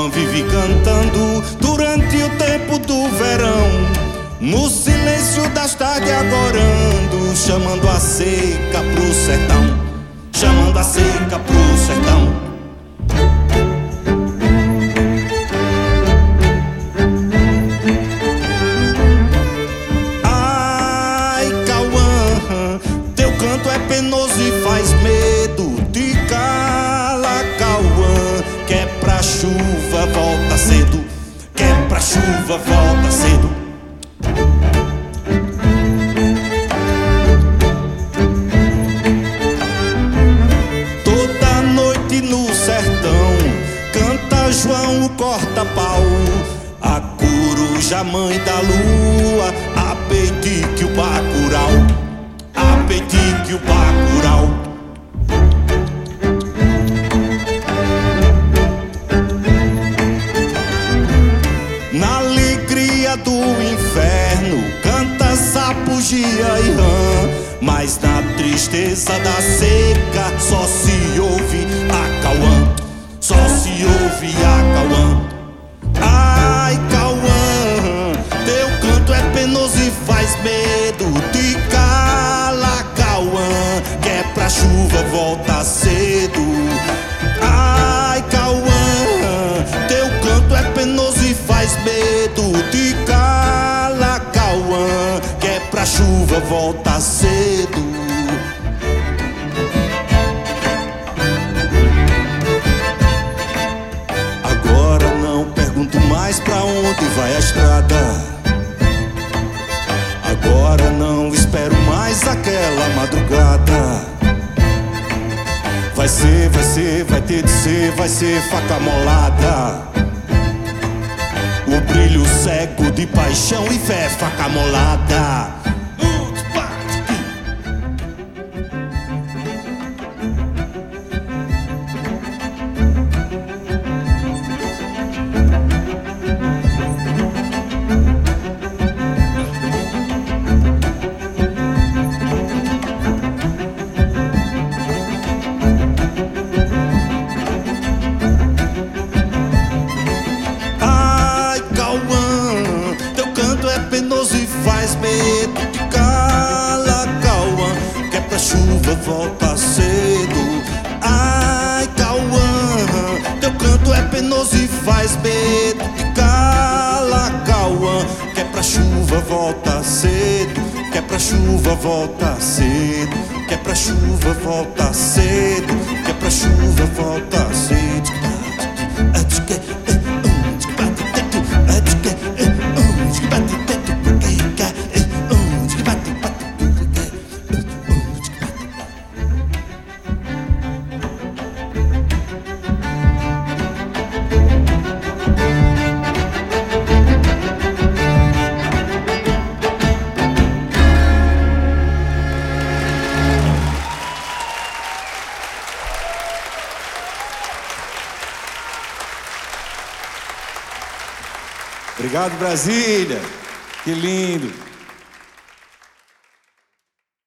Cauã vive cantando durante o tempo do verão, no silêncio das tardes agorando, chamando a seca pro sertão, chamando a seca pro sertão. Ai, Cauã, teu canto é penoso e faz medo. Te cala, Cauã, que é pra chuva, volta cedo, que é pra chuva, volta cedo. Toda noite no sertão canta João o corta-pau, a coruja mãe da lua, a peitique o bacurau, a peitique o bacurau. Na alegria do inferno canta sapugia e rã, mas na tristeza da seca só se ouve a Cauã, só se ouve a Cauã. Ai, Cauã, teu canto é penoso e faz medo. Te cala, Cauã, que é pra chuva, volta cedo. Ai, Cauã, teu canto é penoso e faz medo. Te cala, Cauã, que é pra chuva, volta cedo. Agora não pergunto mais pra onde vai a estrada. Agora não espero mais aquela madrugada. Vai ser, vai ter de ser, vai ser faca molada. O brilho cego de paixão e fé, faca molada. Penoso e faz medo. Te cala, Cauã, que é pra chuva, volta cedo. Ai, Cauã, teu canto é penoso e faz medo. Te cala, Cauã, que é pra chuva, volta cedo, que é pra chuva, volta cedo, que é pra chuva, volta cedo, que é pra chuva, volta cedo. Obrigado, Brasília. Que lindo.